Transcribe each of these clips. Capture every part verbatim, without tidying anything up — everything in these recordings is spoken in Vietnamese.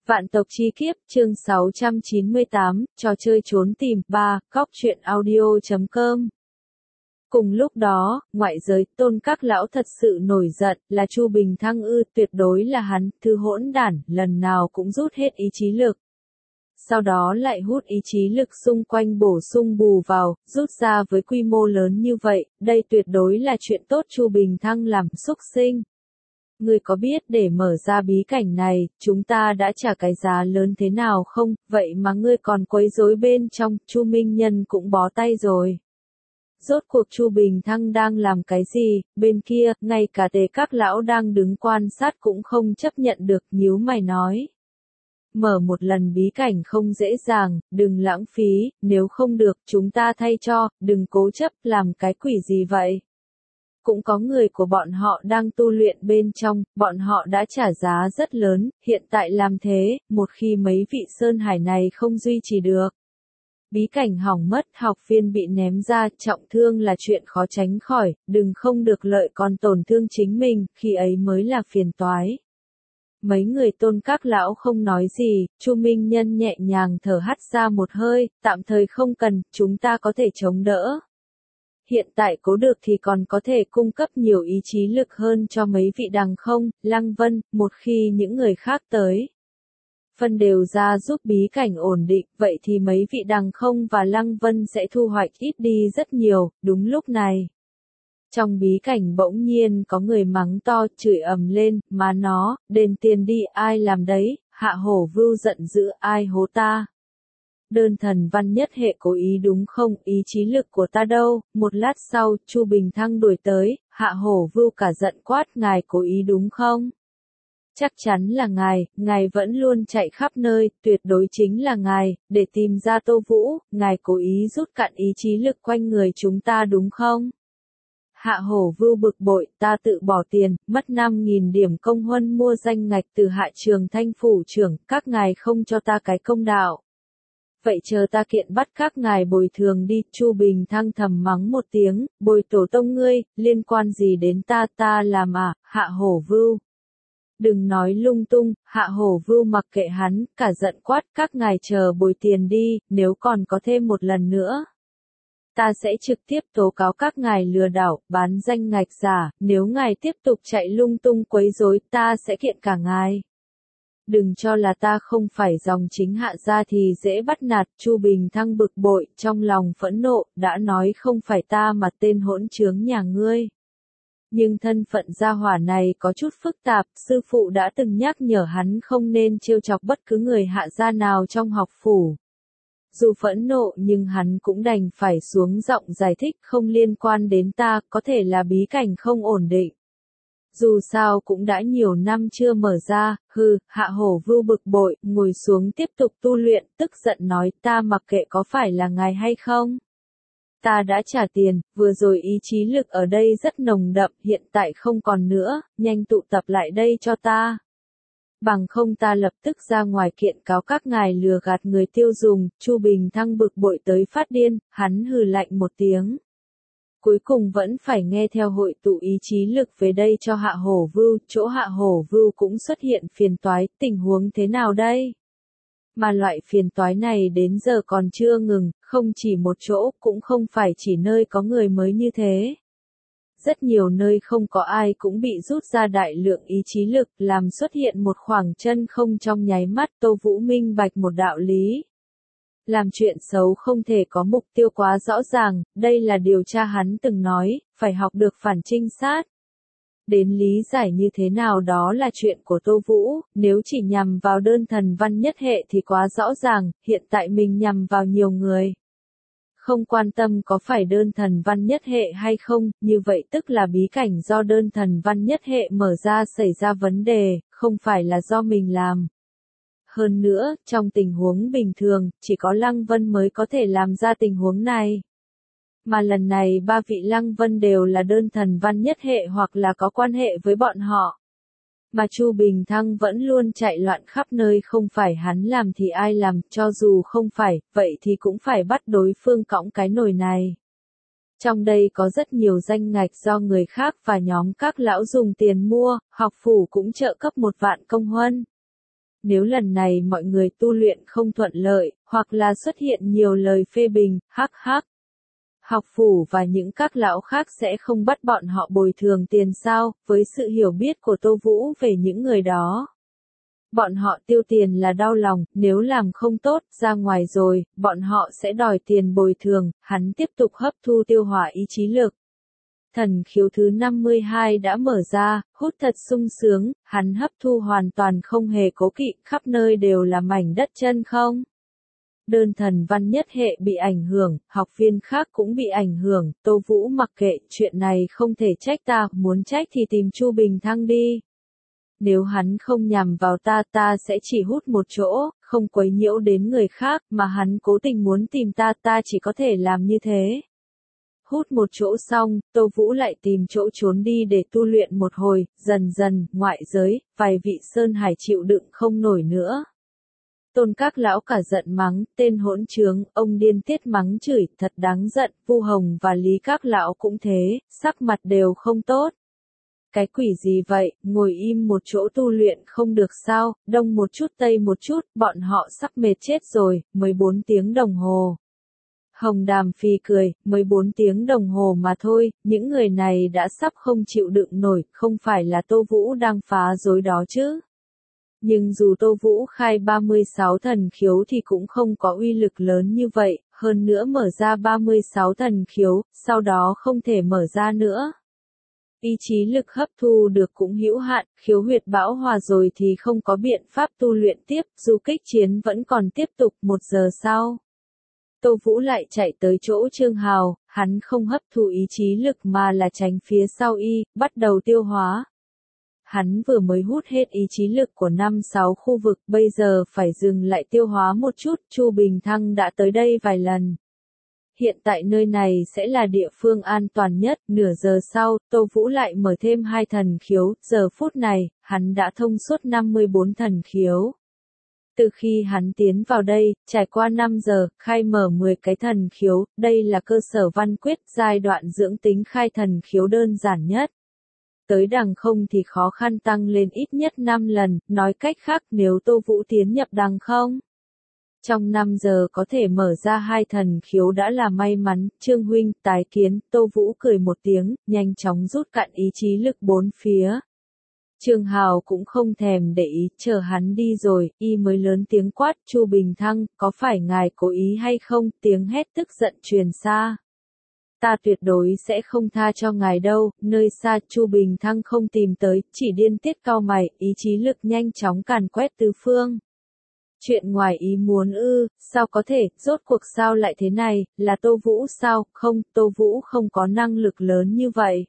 Vạn tộc chi kiếp, chương sáu trăm chín mươi tám, trò chơi trốn tìm, ba, góc truyện audio chấm com. Cùng lúc đó, ngoại giới, Tôn các lão thật sự nổi giận, là Chu Bình Thăng ư, tuyệt đối là hắn, thứ hỗn đản, lần nào cũng rút hết ý chí lực. Sau đó lại hút ý chí lực xung quanh bổ sung bù vào, rút ra với quy mô lớn như vậy, đây tuyệt đối là chuyện tốt Chu Bình Thăng làm, xúc sinh. Ngươi có biết để mở ra bí cảnh này, chúng ta đã trả cái giá lớn thế nào không, vậy mà ngươi còn quấy rối bên trong, Chu Minh Nhân cũng bó tay rồi. Rốt cuộc Chu Bình Thăng đang làm cái gì, bên kia, ngay cả Tề các lão đang đứng quan sát cũng không chấp nhận được, nhíu mày nói. Mở một lần bí cảnh không dễ dàng, đừng lãng phí, nếu không được, chúng ta thay cho, đừng cố chấp, làm cái quỷ gì vậy. Cũng có người của bọn họ đang tu luyện bên trong, bọn họ đã trả giá rất lớn, hiện tại làm thế, một khi mấy vị Sơn Hải này không duy trì được. Bí cảnh hỏng mất, học viên bị ném ra, trọng thương là chuyện khó tránh khỏi, đừng không được lợi còn tổn thương chính mình, khi ấy mới là phiền toái. Mấy người Tôn các lão không nói gì, Chu Minh Nhân nhẹ nhàng thở hắt ra một hơi, tạm thời không cần, chúng ta có thể chống đỡ. Hiện tại cố được thì còn có thể cung cấp nhiều ý chí lực hơn cho mấy vị đằng không, Lăng Vân, một khi những người khác tới. Phân đều ra giúp bí cảnh ổn định, vậy thì mấy vị đằng không và Lăng Vân sẽ thu hoạch ít đi rất nhiều, đúng lúc này. Trong bí cảnh bỗng nhiên có người mắng to, chửi ầm lên, mà nó, đền tiền đi, ai làm đấy, Hạ Hổ Vưu giận dữ, ai hố ta. Đơn thần văn nhất hệ cố ý đúng không, ý chí lực của ta đâu, một lát sau, Chu Bình Thăng đuổi tới, Hạ Hổ Vưu cả giận quát, ngài cố ý đúng không? Chắc chắn là ngài, ngài vẫn luôn chạy khắp nơi, tuyệt đối chính là ngài, để tìm ra Tô Vũ, ngài cố ý rút cạn ý chí lực quanh người chúng ta đúng không? Hạ Hổ Vưu bực bội, ta tự bỏ tiền, mất năm nghìn điểm công huân mua danh ngạch từ Hạ Trường Thanh phủ trưởng, các ngài không cho ta cái công đạo. Vậy chờ ta kiện bắt các ngài bồi thường đi, Chu Bình Thăng thầm mắng một tiếng, bồi tổ tông ngươi, liên quan gì đến ta, ta làm à, Hạ Hổ Vưu. Đừng nói lung tung, Hạ Hổ Vưu mặc kệ hắn, cả giận quát, các ngài chờ bồi tiền đi, nếu còn có thêm một lần nữa. Ta sẽ trực tiếp tố cáo các ngài lừa đảo, bán danh ngạch giả, nếu ngài tiếp tục chạy lung tung quấy rối, ta sẽ kiện cả ngài. Đừng cho là ta không phải dòng chính Hạ gia thì dễ bắt nạt, Chu Bình Thăng bực bội, trong lòng phẫn nộ, đã nói không phải ta mà tên hỗn trướng nhà ngươi. Nhưng thân phận gia hỏa này có chút phức tạp, sư phụ đã từng nhắc nhở hắn không nên trêu chọc bất cứ người Hạ gia nào trong học phủ. Dù phẫn nộ nhưng hắn cũng đành phải xuống giọng giải thích không liên quan đến ta, có thể là bí cảnh không ổn định. Dù sao cũng đã nhiều năm chưa mở ra, hừ, Hạ Hổ Vưu bực bội, ngồi xuống tiếp tục tu luyện, tức giận nói ta mặc kệ có phải là ngài hay không. Ta đã trả tiền, vừa rồi ý chí lực ở đây rất nồng đậm, hiện tại không còn nữa, nhanh tụ tập lại đây cho ta. Bằng không ta lập tức ra ngoài kiện cáo các ngài lừa gạt người tiêu dùng, Chu Bình Thăng bực bội tới phát điên, hắn hừ lạnh một tiếng. Cuối cùng vẫn phải nghe theo hội tụ ý chí lực về đây cho Hạ Hổ Vưu, chỗ Hạ Hổ Vưu cũng xuất hiện phiền toái, tình huống thế nào đây? Mà loại phiền toái này đến giờ còn chưa ngừng, không chỉ một chỗ, cũng không phải chỉ nơi có người mới như thế. Rất nhiều nơi không có ai cũng bị rút ra đại lượng ý chí lực, làm xuất hiện một khoảng chân không trong nháy mắt, Tô Vũ minh bạch một đạo lý. Làm chuyện xấu không thể có mục tiêu quá rõ ràng, đây là điều cha hắn từng nói, phải học được phản trinh sát. Đến lý giải như thế nào đó là chuyện của Tô Vũ, nếu chỉ nhằm vào đơn thần văn nhất hệ thì quá rõ ràng, hiện tại mình nhằm vào nhiều người. Không quan tâm có phải đơn thần văn nhất hệ hay không, như vậy tức là bí cảnh do đơn thần văn nhất hệ mở ra xảy ra vấn đề, không phải là do mình làm. Hơn nữa, trong tình huống bình thường, chỉ có Lăng Vân mới có thể làm ra tình huống này. Mà lần này ba vị Lăng Vân đều là đơn thần văn nhất hệ hoặc là có quan hệ với bọn họ. Mà Chu Bình Thăng vẫn luôn chạy loạn khắp nơi, không phải hắn làm thì ai làm, cho dù không phải, vậy thì cũng phải bắt đối phương cõng cái nồi này. Trong đây có rất nhiều danh ngạch do người khác và nhóm các lão dùng tiền mua, học phủ cũng trợ cấp một vạn công huân. Nếu lần này mọi người tu luyện không thuận lợi, hoặc là xuất hiện nhiều lời phê bình, hắc hắc. Học phủ và những các lão khác sẽ không bắt bọn họ bồi thường tiền sao, với sự hiểu biết của Tô Vũ về những người đó. Bọn họ tiêu tiền là đau lòng, nếu làm không tốt, ra ngoài rồi, bọn họ sẽ đòi tiền bồi thường, hắn tiếp tục hấp thu tiêu hỏa ý chí lực. Thần khiếu thứ năm mươi hai đã mở ra, hút thật sung sướng, hắn hấp thu hoàn toàn không hề cố kỵ, khắp nơi đều là mảnh đất chân không. Đơn thần văn nhất hệ bị ảnh hưởng, học viên khác cũng bị ảnh hưởng, Tô Vũ mặc kệ, chuyện này không thể trách ta, muốn trách thì tìm Chu Bình Thăng đi. Nếu hắn không nhằm vào ta, ta sẽ chỉ hút một chỗ, không quấy nhiễu đến người khác, mà hắn cố tình muốn tìm ta, ta chỉ có thể làm như thế. Hút một chỗ xong, Tô Vũ lại tìm chỗ trốn đi để tu luyện một hồi, dần dần, ngoại giới, vài vị Sơn Hải chịu đựng không nổi nữa. Tôn các lão cả giận mắng, tên hỗn trướng, ông điên tiết mắng chửi, thật đáng giận, Vu Hồng và Lý các lão cũng thế, sắc mặt đều không tốt. Cái quỷ gì vậy, ngồi im một chỗ tu luyện không được sao, đông một chút tây một chút, bọn họ sắp mệt chết rồi, mười bốn tiếng đồng hồ. Hồng Đàm phì cười, mười bốn tiếng đồng hồ mà thôi, những người này đã sắp không chịu đựng nổi, không phải là Tô Vũ đang phá rối đó chứ. Nhưng dù Tô Vũ khai ba mươi sáu thần khiếu thì cũng không có uy lực lớn như vậy, hơn nữa mở ra ba mươi sáu thần khiếu, sau đó không thể mở ra nữa. Ý chí lực hấp thu được cũng hữu hạn, khiếu huyệt bão hòa rồi thì không có biện pháp tu luyện tiếp, dù kích chiến vẫn còn tiếp tục một giờ sau. Tô Vũ lại chạy tới chỗ Trương Hào, hắn không hấp thu ý chí lực mà là tránh phía sau y, bắt đầu tiêu hóa. Hắn vừa mới hút hết ý chí lực của năm sáu khu vực, bây giờ phải dừng lại tiêu hóa một chút, Chu Bình Thăng đã tới đây vài lần. Hiện tại nơi này sẽ là địa phương an toàn nhất, nửa giờ sau, Tô Vũ lại mở thêm hai thần khiếu, giờ phút này, hắn đã thông suốt năm mươi bốn thần khiếu. Từ khi hắn tiến vào đây, trải qua năm giờ, khai mở mười cái thần khiếu, đây là cơ sở văn quyết, giai đoạn dưỡng tính khai thần khiếu đơn giản nhất. Tới đằng không thì khó khăn tăng lên ít nhất năm lần, nói cách khác nếu Tô Vũ tiến nhập đằng không. Trong năm giờ có thể mở ra hai thần khiếu đã là may mắn, Trương huynh, tái kiến, Tô Vũ cười một tiếng, nhanh chóng rút cạn ý chí lực bốn phía. Trương Hào cũng không thèm để ý, chờ hắn đi rồi, y mới lớn tiếng quát, Chu Bình Thăng, có phải ngài cố ý hay không, tiếng hét tức giận truyền xa. Ta tuyệt đối sẽ không tha cho ngài đâu, nơi xa Chu Bình Thăng không tìm tới, chỉ điên tiết cau mày, ý chí lực nhanh chóng càn quét tứ phương. Chuyện ngoài ý muốn ư, sao có thể, rốt cuộc sao lại thế này, là Tô Vũ sao, không, Tô Vũ không có năng lực lớn như vậy.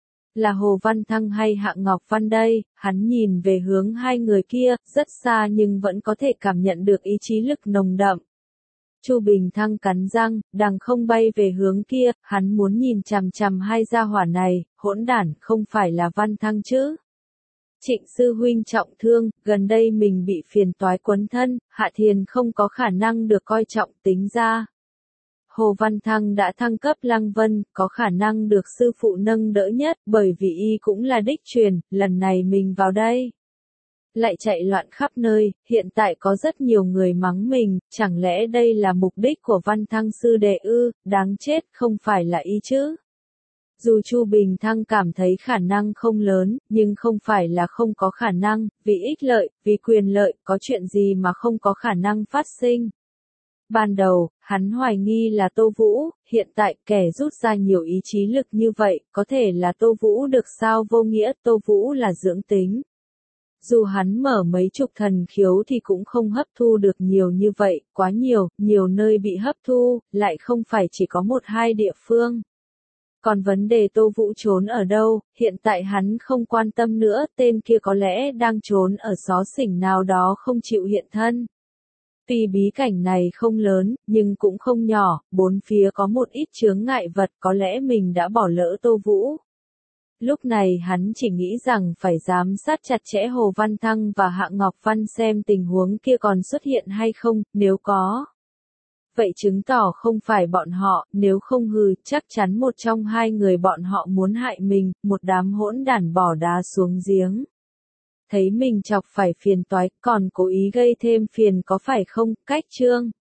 Là Hồ Văn Thăng hay Hạng Ngọc Văn đây, hắn nhìn về hướng hai người kia, rất xa nhưng vẫn có thể cảm nhận được ý chí lực nồng đậm. Chu Bình Thăng cắn răng, đằng không bay về hướng kia, hắn muốn nhìn chằm chằm hai gia hỏa này, hỗn đản, không phải là Văn Thăng chứ. Trịnh sư huynh trọng thương, gần đây mình bị phiền toái quấn thân, Hạ Thiền không có khả năng được coi trọng tính ra. Hồ Văn Thăng đã thăng cấp Lăng Vân, có khả năng được sư phụ nâng đỡ nhất, bởi vì y cũng là đích truyền, lần này mình vào đây. Lại chạy loạn khắp nơi, hiện tại có rất nhiều người mắng mình, chẳng lẽ đây là mục đích của Văn Thăng sư đệ ư, đáng chết, không phải là y chứ. Dù Chu Bình Thăng cảm thấy khả năng không lớn, nhưng không phải là không có khả năng, vì ích lợi, vì quyền lợi, có chuyện gì mà không có khả năng phát sinh. Ban đầu, hắn hoài nghi là Tô Vũ, hiện tại kẻ rút ra nhiều ý chí lực như vậy, có thể là Tô Vũ được sao vô nghĩa, Tô Vũ là dưỡng tính. Dù hắn mở mấy chục thần khiếu thì cũng không hấp thu được nhiều như vậy, quá nhiều, nhiều nơi bị hấp thu, lại không phải chỉ có một hai địa phương. Còn vấn đề Tô Vũ trốn ở đâu, hiện tại hắn không quan tâm nữa, tên kia có lẽ đang trốn ở xó xỉnh nào đó không chịu hiện thân. Tuy bí cảnh này không lớn, nhưng cũng không nhỏ, bốn phía có một ít chướng ngại vật, có lẽ mình đã bỏ lỡ Tô Vũ. Lúc này hắn chỉ nghĩ rằng phải giám sát chặt chẽ Hồ Văn Thăng và Hạng Ngọc Văn xem tình huống kia còn xuất hiện hay không, nếu có. Vậy chứng tỏ không phải bọn họ, nếu không hừ, chắc chắn một trong hai người bọn họ muốn hại mình, một đám hỗn đản bỏ đá xuống giếng. thấy mình chọc phải phiền toái, còn cố ý gây thêm phiền có phải không? Cách chương